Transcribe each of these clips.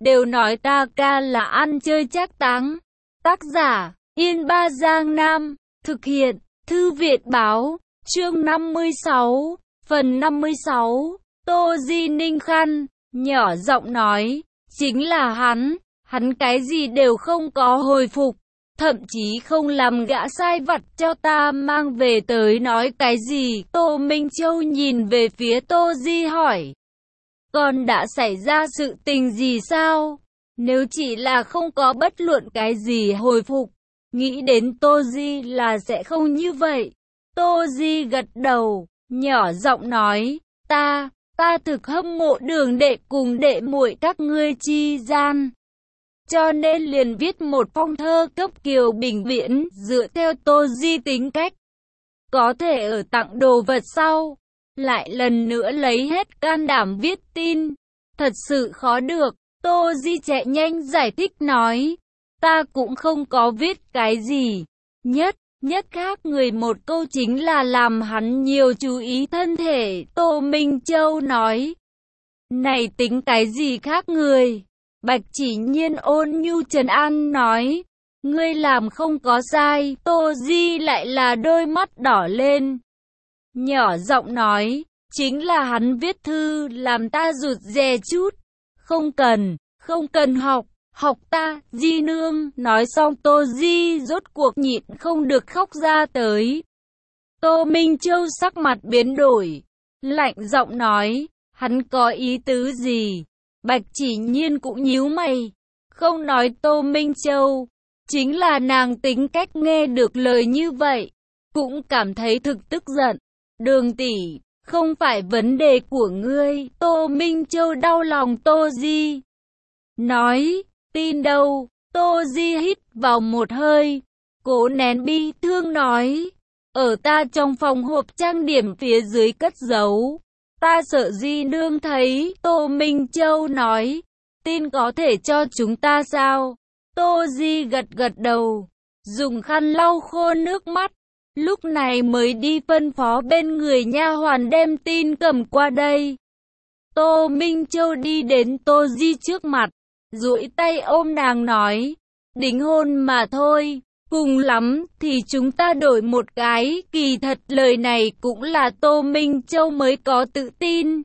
đều nói ta ca là ăn chơi trác táng. Tác giả, Yên Ba Giang Nam. Thực hiện, Thư viện báo, chương 56, phần 56. Tô Di Ninh khăn, nhỏ giọng nói, chính là hắn cái gì đều không có hồi phục, thậm chí không làm gã sai vặt cho ta mang về tới nói cái gì. Tô Minh Châu nhìn về phía Tô Di hỏi, còn đã xảy ra sự tình gì sao? Nếu chỉ là không có bất luận cái gì hồi phục, nghĩ đến Tô Di là sẽ không như vậy. Tô Di gật đầu, nhỏ giọng nói, ta thực hâm mộ Đường đệ cùng đệ muội các ngươi chi gian, cho nên liền viết một phong thơ cấp Kiều Bình Viễn. Dựa theo Tô Di tính cách, có thể ở tặng đồ vật sau, lại lần nữa lấy hết can đảm viết tin, thật sự khó được. Tô Di chạy nhanh giải thích nói, ta cũng không có viết cái gì, nhất khác người một câu chính là làm hắn nhiều chú ý thân thể. Tô Minh Châu nói, này tính cái gì khác người? Bạch Chỉ Nhiên ôn nhu trấn an nói, ngươi làm không có sai. Tô Di lại là đôi mắt đỏ lên, nhỏ giọng nói, chính là hắn viết thư làm ta rụt rè chút, không cần học ta. Di nương. Nói xong Tô Di rốt cuộc nhịn không được khóc ra tới. Tô Minh Châu sắc mặt biến đổi, lạnh giọng nói, hắn có ý tứ gì? Bạch Chỉ Nhiên cũng nhíu mày, không nói Tô Minh Châu, chính là nàng tính cách nghe được lời như vậy, cũng cảm thấy thực tức giận. Đường tỷ, không phải vấn đề của ngươi. Tô Minh Châu đau lòng Tô Di, nói, tin đâu? Tô Di hít vào một hơi, cố nén bi thương nói, ở ta trong phòng hộp trang điểm phía dưới cất giấu, ta sợ Di nương thấy. Tô Minh Châu nói, tin có thể cho chúng ta sao? Tô Di gật đầu, dùng khăn lau khô nước mắt, lúc này mới đi phân phó bên người nha hoàn đem tin cầm qua đây. Tô Minh Châu đi đến Tô Di trước mặt, duỗi tay ôm nàng nói, đính hôn mà thôi, cùng lắm thì chúng ta đổi một cái. Kỳ thật lời này cũng là Tô Minh Châu mới có tự tin.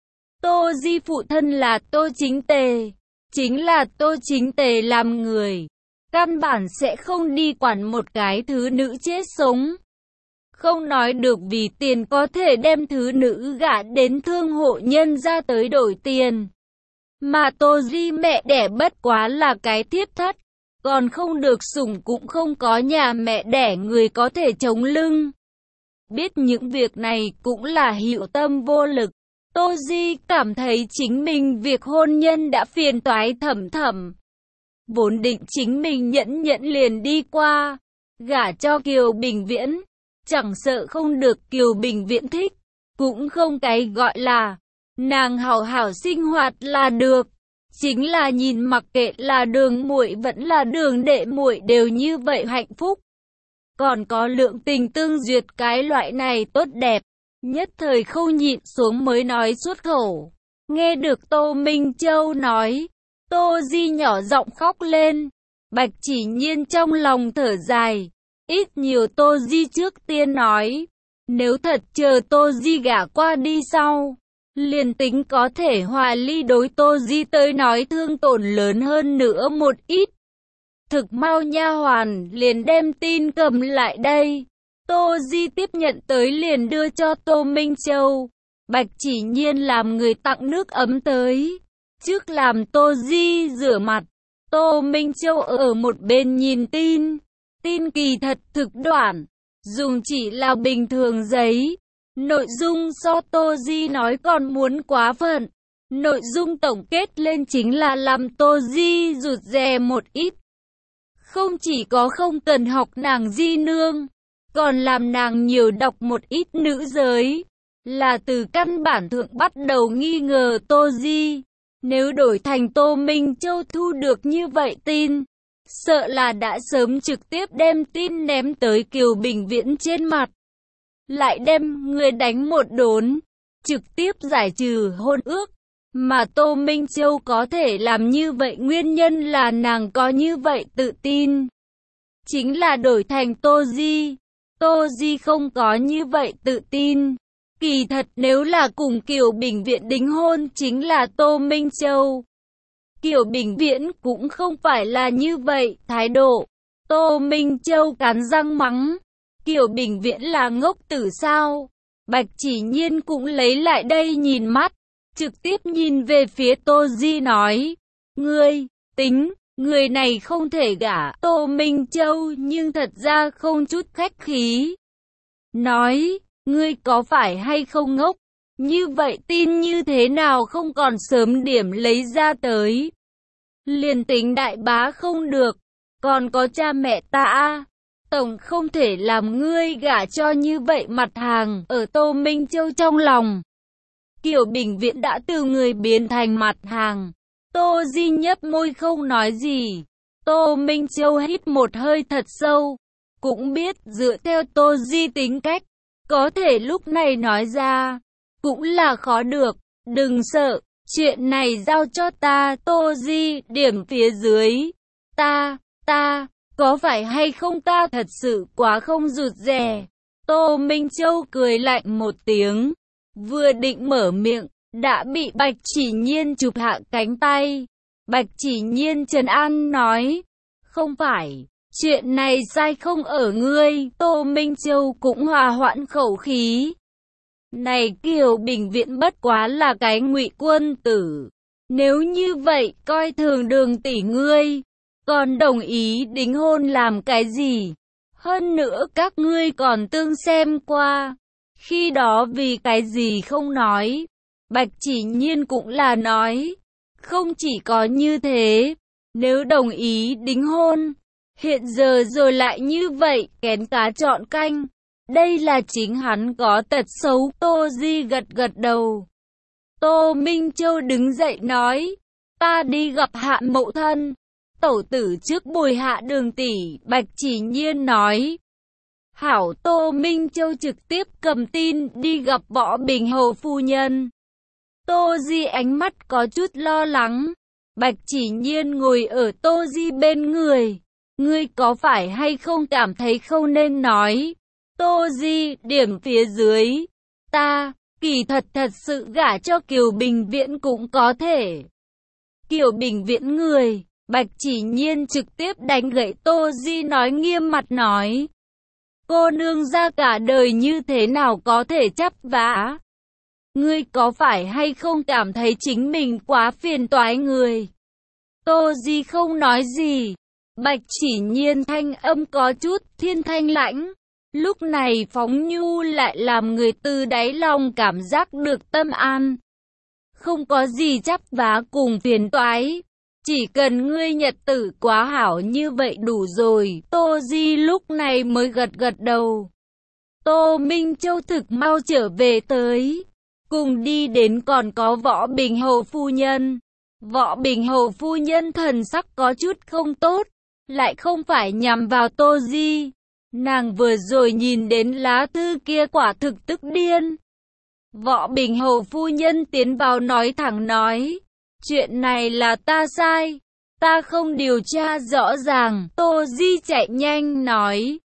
Tô Di phụ thân là Tô Chính Tề, chính là Tô Chính Tề làm người, căn bản sẽ không đi quản một cái thứ nữ chết sống. Không nói được vì tiền có thể đem thứ nữ gả đến thương hộ nhân ra tới đổi tiền. Mà Tô Di mẹ đẻ bất quá là cái thiếp thất, còn không được sủng, cũng không có nhà mẹ đẻ người có thể chống lưng. Biết những việc này cũng là hữu tâm vô lực. Tô Di cảm thấy chính mình việc hôn nhân đã phiền toái thầm. Vốn định chính mình nhẫn liền đi qua, gả cho Kiều Bình Viễn, chẳng sợ không được Kiều Bình Viễn thích, cũng không cái gọi là nàng hảo hảo sinh hoạt là được. Chính là nhìn mặc kệ là Đường muội vẫn là Đường đệ muội đều như vậy hạnh phúc. Còn có lượng tình tương duyệt cái loại này tốt đẹp, nhất thời không nhịn xuống mới nói xuất khẩu. Nghe được Tô Minh Châu nói, Tô Di nhỏ giọng khóc lên. Bạch Chỉ Nhiên trong lòng thở dài, ít nhiều Tô Di trước tiên nói, nếu thật chờ Tô Di gả qua đi sau, liền tính có thể hòa ly, đối Tô Di tới nói thương tổn lớn hơn nữa một ít. Thực mau nha hoàn liền đem tin cầm lại đây. Tô Di tiếp nhận tới liền đưa cho Tô Minh Châu. Bạch Chỉ Nhiên làm người tặng nước ấm tới, trước làm Tô Di rửa mặt. Tô Minh Châu ở một bên nhìn tin. Tin kỳ thật thực đoạn, dùng chỉ là bình thường giấy. Nội dung so Tô Di nói còn muốn quá phận. Nội dung tổng kết lên chính là làm Tô Di rụt rè một ít. Không chỉ có không cần học nàng Di nương, còn làm nàng nhiều đọc một ít nữ giới. Là từ căn bản thượng bắt đầu nghi ngờ Tô Di. Nếu đổi thành Tô Minh Châu thu được như vậy tin, sợ là đã sớm trực tiếp đem tin ném tới Kiều Bình Viễn trên mặt, lại đem người đánh một đốn, trực tiếp giải trừ hôn ước. Mà Tô Minh Châu có thể làm như vậy nguyên nhân là nàng có như vậy tự tin. Chính là đổi thành Tô Di. Tô Di không có như vậy tự tin. Kỳ thật nếu là cùng Kiều Bình Viễn đính hôn chính là Tô Minh Châu. Kiều Bình Viễn cũng không phải là như vậy thái độ. Tô Minh Châu cắn răng mắng. Kiều Bình Viễn là ngốc tử sao? Bạch Chỉ Nhiên cũng lấy lại đây nhìn mắt. Trực tiếp nhìn về phía Tô Di nói. Ngươi, tính, người này không thể gả Tô Minh Châu nhưng thật ra không chút khách khí. Nói, ngươi có phải hay không ngốc? Như vậy tin như thế nào không còn sớm điểm lấy ra tới? Liền tính đại bá không được, còn có cha mẹ ta. Tổng không thể làm ngươi gả cho như vậy mặt hàng ở Tô Minh Châu trong lòng. Kiều Bình Viễn đã từ người biến thành mặt hàng. Tô Di nhấp môi không nói gì. Tô Minh Châu hít một hơi thật sâu. Cũng biết dựa theo Tô Di tính cách, có thể lúc này nói ra, cũng là khó được. Đừng sợ, chuyện này giao cho ta. Tô Di điểm phía dưới. Ta, có phải hay không ta thật sự quá không rụt rè. Tô Minh Châu cười lạnh một tiếng. Vừa định mở miệng, đã bị Bạch Chỉ Nhiên chụp hạ cánh tay. Bạch Chỉ Nhiên trấn an nói, không phải, chuyện này sai không ở ngươi. Tô Minh Châu cũng hòa hoãn khẩu khí. Này Kiều Bình Viễn bất quá là cái ngụy quân tử. Nếu như vậy, coi thường Đường tỷ ngươi, còn đồng ý đính hôn làm cái gì? Hơn nữa các ngươi còn tương xem qua. Khi đó vì cái gì không nói? Bạch Chỉ Nhiên cũng là nói. Không chỉ có như thế, nếu đồng ý đính hôn, hiện giờ rồi lại như vậy, kén cá chọn canh. Đây là chính hắn có tật xấu. Tô Di gật đầu. Tô Minh Châu đứng dậy nói, ta đi gặp Hạ mẫu thân. Tẩu tử trước bồi hạ Đường tỷ. Bạch Chỉ Nhiên nói. Hảo. Tô Minh Châu trực tiếp cầm tin đi gặp Võ Bình Hầu phu nhân. Tô Di ánh mắt có chút lo lắng. Bạch Chỉ Nhiên ngồi ở Tô Di bên người. Ngươi có phải hay không cảm thấy không nên nói? Tô Di điểm phía dưới. Ta, kỳ thật sự gả cho Kiều Bình Viễn cũng có thể. Kiều Bình Viễn người. Bạch Chỉ Nhiên trực tiếp đánh gậy Tô Di nói, nghiêm mặt nói. Cô nương ra cả đời như thế nào có thể chấp vá? Ngươi có phải hay không cảm thấy chính mình quá phiền toái người? Tô Di không nói gì. Bạch Chỉ Nhiên thanh âm có chút thiên thanh lãnh. Lúc này phóng nhu lại làm người từ đáy lòng cảm giác được tâm an. Không có gì chấp vá cùng phiền toái. Chỉ cần ngươi nhật tử quá hảo như vậy đủ rồi. Tô Di lúc này mới gật đầu. Tô Minh Châu thực mau trở về tới. Cùng đi đến còn có Võ Bình Hầu phu nhân. Võ Bình Hầu phu nhân thần sắc có chút không tốt. Lại không phải nhằm vào Tô Di. Nàng vừa rồi nhìn đến lá thư kia quả thực tức điên. Võ Bình Hầu phu nhân tiến vào nói thẳng nói. Chuyện này là ta sai. Ta không điều tra rõ ràng. Tô Di chạy nhanh nói.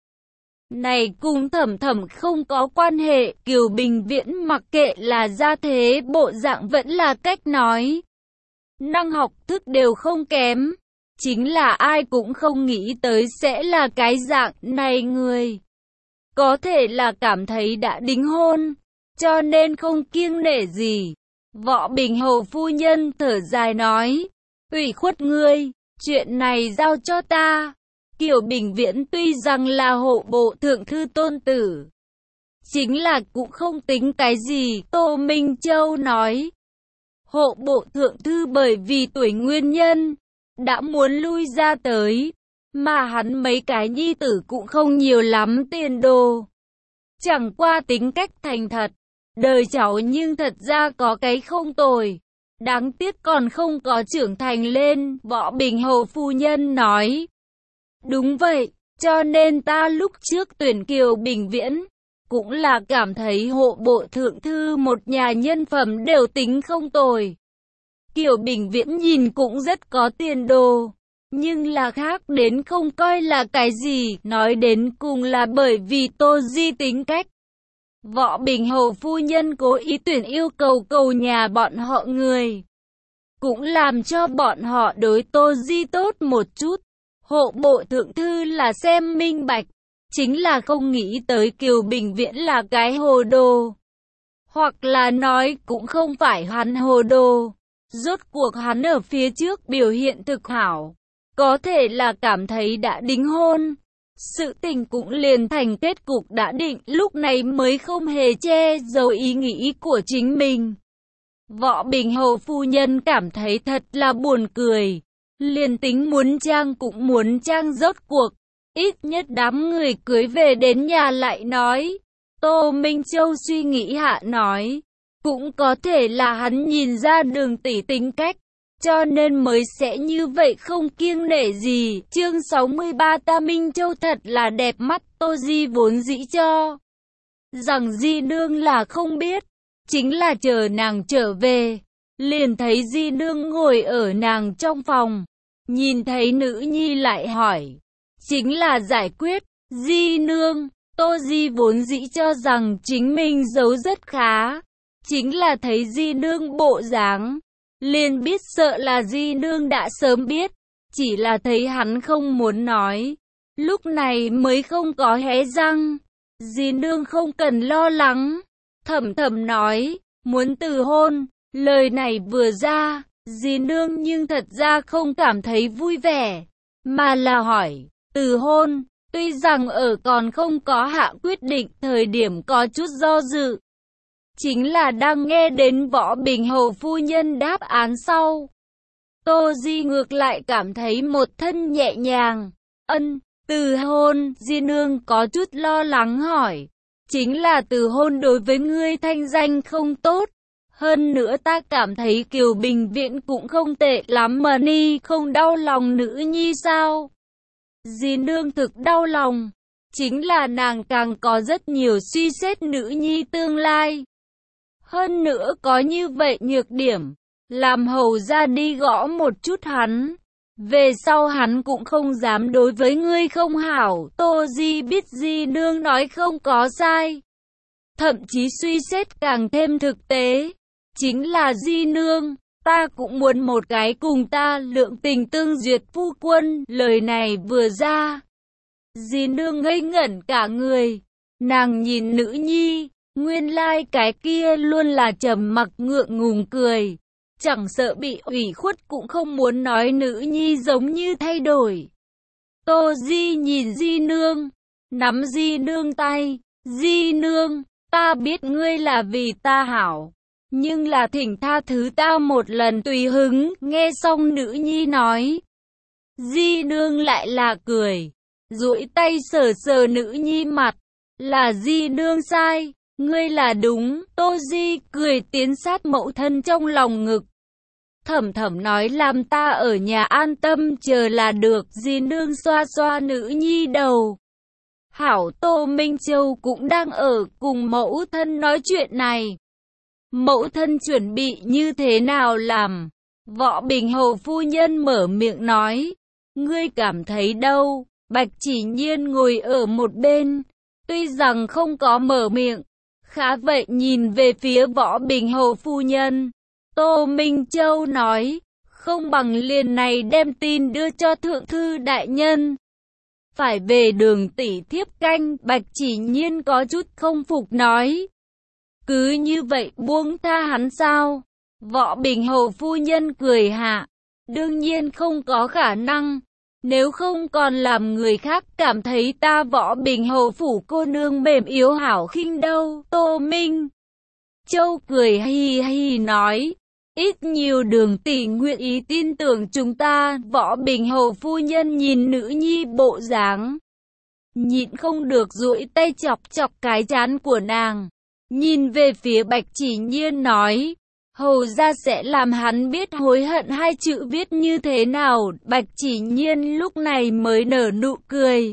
Này cùng Thẩm không có quan hệ. Kiều Bình Viễn mặc kệ là gia thế bộ dạng vẫn là cách nói. Năng học thức đều không kém. Chính là ai cũng không nghĩ tới sẽ là cái dạng này người. Có thể là cảm thấy đã đính hôn, cho nên không kiêng nể gì. Võ Bình Hầu phu nhân thở dài nói, ủy khuất ngươi, chuyện này giao cho ta. Kiều Bình Viễn tuy rằng là hộ bộ thượng thư tôn tử, chính là cũng không tính cái gì. Tô Minh Châu nói, hộ bộ thượng thư bởi vì tuổi nguyên nhân, đã muốn lui ra tới, mà hắn mấy cái nhi tử cũng không nhiều lắm tiền đồ. Chẳng qua tính cách thành thật, đời cháu nhưng thật ra có cái không tồi. Đáng tiếc còn không có trưởng thành lên. Võ Bình Hầu phu nhân nói. Đúng vậy, cho nên ta lúc trước tuyển Kiều Bình Viễn, cũng là cảm thấy hộ bộ thượng thư một nhà nhân phẩm đều tính không tồi. Kiều Bình Viễn nhìn cũng rất có tiền đồ, nhưng là khác đến không coi là cái gì, nói đến cùng là bởi vì Tô Di tính cách. Võ Bình Hầu phu nhân cố ý tuyển yêu cầu nhà bọn họ người, cũng làm cho bọn họ đối Tô Di tốt một chút. Hộ bộ thượng thư là xem minh bạch, chính là không nghĩ tới Kiều Bình Viễn là cái hồ đồ. Hoặc là nói cũng không phải hắn hồ đồ, rốt cuộc hắn ở phía trước biểu hiện thực hảo, có thể là cảm thấy đã đính hôn. Sự tình cũng liền thành kết cục đã định, lúc này mới không hề che giấu ý nghĩ của chính mình. Võ Bình Hầu phu nhân cảm thấy thật là buồn cười, liền tính muốn trang cũng muốn trang rốt cuộc. Ít nhất đám người cưới về đến nhà lại nói. Tô Minh Châu suy nghĩ hạ nói, cũng có thể là hắn nhìn ra Đường tỷ tính cách, cho nên mới sẽ như vậy không kiêng nể gì. Chương 63 Ta Minh Châu thật là đẹp mắt. Tô Di vốn dĩ cho rằng Di nương là không biết, chính là chờ nàng trở về, liền thấy Di nương ngồi ở nàng trong phòng, nhìn thấy nữ nhi lại hỏi, chính là giải quyết. Di nương, Tô Di vốn dĩ cho rằng chính mình giấu rất khá, chính là thấy Di nương bộ dáng, liền biết sợ là Di nương đã sớm biết, chỉ là thấy hắn không muốn nói, lúc này mới không có hé răng. Di nương không cần lo lắng. Thầm thầm nói, muốn từ hôn. Lời này vừa ra, Di nương nhưng thật ra không cảm thấy vui vẻ, mà là hỏi, từ hôn. Tuy rằng ở còn không có hạ quyết định thời điểm có chút do dự, chính là đang nghe đến Võ Bình Hầu phu nhân đáp án sau, Tô Di ngược lại cảm thấy một thân nhẹ nhàng. Từ hôn. Di nương có chút lo lắng hỏi, chính là từ hôn đối với ngươi thanh danh không tốt, hơn nữa ta cảm thấy Kiều Bình Viễn cũng không tệ lắm mà ni không đau lòng nữ nhi sao? Di nương thực đau lòng, chính là nàng càng có rất nhiều suy xét nữ nhi tương lai. Hơn nữa có như vậy nhược điểm, làm hầu ra đi gõ một chút hắn, về sau hắn cũng không dám đối với ngươi không hảo. Tô Di biết Di nương nói không có sai, thậm chí suy xét càng thêm thực tế, chính là Di nương, ta cũng muốn một cái cùng ta lượng tình tương duyệt phu quân. Lời này vừa ra, Di nương ngây ngẩn cả người, nàng nhìn nữ nhi, nguyên lai cái kia luôn là trầm mặc ngượng ngùng cười, chẳng sợ bị ủy khuất cũng không muốn nói nữ nhi giống như thay đổi. Tô Di nhìn Di nương, nắm Di nương tay, Di nương, ta biết ngươi là vì ta hảo, nhưng là thỉnh tha thứ ta một lần tùy hứng. Nghe xong nữ nhi nói, Di nương lại là cười, duỗi tay sờ sờ nữ nhi mặt, là Di nương sai, ngươi là đúng. Tô Di cười tiến sát mẫu thân trong lòng ngực, thầm thầm nói làm ta ở nhà an tâm chờ là được. Di nương xoa xoa nữ nhi đầu. Hảo. Tô Minh Châu cũng đang ở cùng mẫu thân nói chuyện này. Mẫu thân chuẩn bị như thế nào làm? Võ Bình Hầu phu nhân mở miệng nói, ngươi cảm thấy đâu? Bạch Chỉ Nhiên ngồi ở một bên, tuy rằng không có mở miệng, khá vậy nhìn về phía Võ Bình Hầu phu nhân. Tô Minh Châu nói, không bằng liền này đem tin đưa cho thượng thư đại nhân. Phải về Đường tỷ thiếp canh. Bạch Chỉ Nhiên có chút không phục nói, cứ như vậy buông tha hắn sao? Võ Bình Hầu phu nhân cười hạ, đương nhiên không có khả năng, nếu không còn làm người khác cảm thấy ta Võ Bình Hầu phủ cô nương mềm yếu hảo khinh đâu. Tô Minh Châu cười hi hi nói, ít nhiều Đường tỷ nguyện ý tin tưởng chúng ta. Võ Bình Hầu phu nhân nhìn nữ nhi bộ dáng, nhịn không được duỗi tay chọc chọc cái trán của nàng, nhìn về phía Bạch Chỉ Nhiên nói, hầu ra sẽ làm hắn biết hối hận hai chữ viết như thế nào. Bạch Chỉ Nhiên lúc này mới nở nụ cười,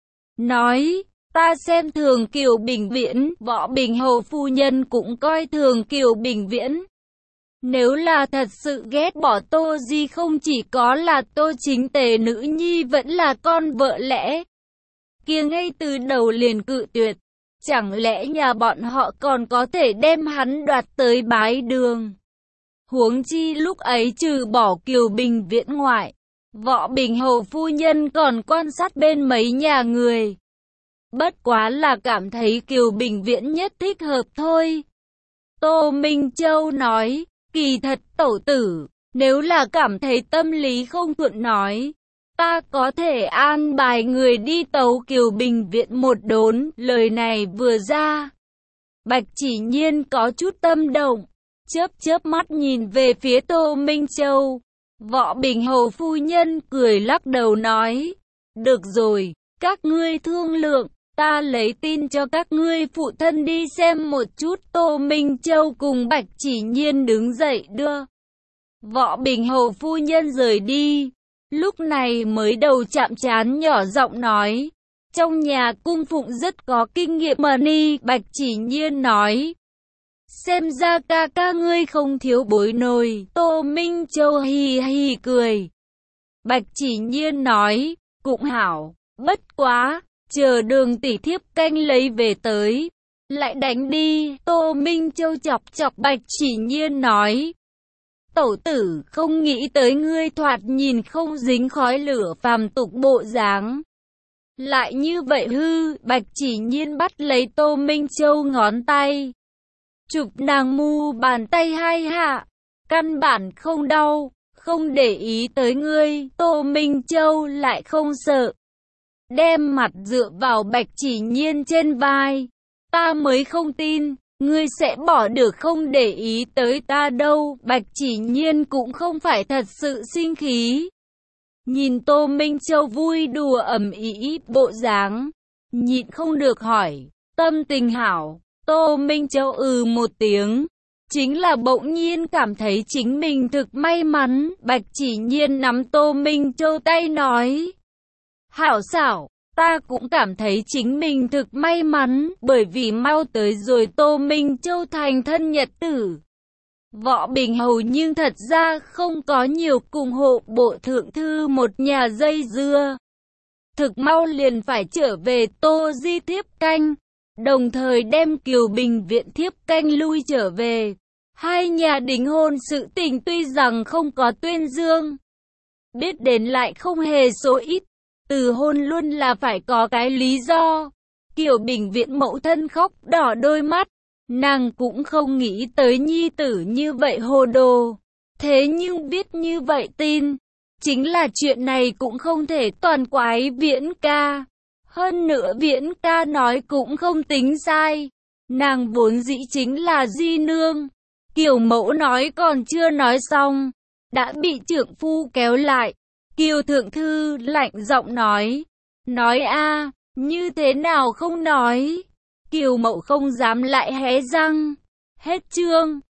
nói, ta xem thường Kiều Bình Viễn. Võ Bình Hầu phu nhân cũng coi thường Kiều Bình Viễn, Nếu là thật sự ghét bỏ Tô Di, không chỉ có là Tô Chính Tề nữ nhi vẫn là con vợ lẽ kia ngay từ đầu liền cự tuyệt. Chẳng lẽ nhà bọn họ còn có thể đem hắn đoạt tới bái đường? Huống chi lúc ấy trừ bỏ Kiều Bình Viễn ngoại, Võ Bình Hầu phu nhân còn quan sát bên mấy nhà người. Bất quá là cảm thấy Kiều Bình Viễn nhất thích hợp thôi. Tô Minh Châu nói, kỳ thật tẩu tử, nếu là cảm thấy tâm lý không thuận nói, ta có thể an bài người đi tấu Kiều Bình Viễn một đốn. Lời này vừa ra, Bạch Chỉ Nhiên có chút tâm động, chớp chớp mắt nhìn về phía Tô Minh Châu. Võ Bình Hầu phu nhân cười lắc đầu nói, được rồi, các ngươi thương lượng, ta lấy tin cho các ngươi phụ thân đi xem một chút. Tô Minh Châu cùng Bạch Chỉ Nhiên đứng dậy đưa Võ Bình Hầu phu nhân rời đi. Lúc này mới đầu chạm trán nhỏ giọng nói, trong nhà cung phụng rất có kinh nghiệm mà ni. Bạch Chỉ Nhiên nói, xem ra ca ca ngươi không thiếu bối nồi. Tô Minh Châu hì hì cười. Bạch Chỉ Nhiên nói, cũng hảo, bất quá, chờ Đường tỷ thiếp canh lấy về tới, lại đánh đi. Tô Minh Châu chọc chọc Bạch Chỉ Nhiên nói, tẩu tử không nghĩ tới ngươi thoạt nhìn không dính khói lửa phàm tục bộ dáng, lại như vậy hư. Bạch Chỉ Nhiên bắt lấy Tô Minh Châu ngón tay, chụp nàng mu bàn tay hai hạ, căn bản không đau, không để ý tới ngươi. Tô Minh Châu lại không sợ, đem mặt dựa vào Bạch Chỉ Nhiên trên vai, ta mới không tin ngươi sẽ bỏ được không để ý tới ta đâu. Bạch Chỉ Nhiên cũng không phải thật sự sinh khí, nhìn Tô Minh Châu vui đùa ầm ĩ bộ dáng, nhịn không được hỏi, tâm tình hảo? Tô Minh Châu một tiếng, chính là bỗng nhiên cảm thấy chính mình thực may mắn. Bạch Chỉ Nhiên nắm Tô Minh Châu tay nói, hảo xảo, ta cũng cảm thấy chính mình thực may mắn, bởi vì mau tới rồi Tô Minh Châu thành thân nhật tử. Võ Bình Hầu nhưng thật ra không có nhiều cùng hộ bộ thượng thư một nhà dây dưa, thực mau liền phải trở về Tô Di thiếp canh, đồng thời đem Kiều Bình Viễn thiếp canh lui trở về. Hai nhà đính hôn sự tình tuy rằng không có tuyên dương, biết đến lại không hề số ít. Từ hôn luôn là phải có cái lý do. Kiều Bình Viễn mẫu thân khóc đỏ đôi mắt, nàng cũng không nghĩ tới nhi tử như vậy hồ đồ. Thế nhưng biết như vậy tin, chính là chuyện này cũng không thể toàn quái Viễn ca. Hơn nữa Viễn ca nói cũng không tính sai, nàng vốn dĩ chính là di nương. Kiều mẫu nói còn chưa nói xong, đã bị trượng phu kéo lại. Kiều thượng thư lạnh giọng nói a, như thế nào không nói? Kiều mẫu không dám lại hé răng. Hết chương.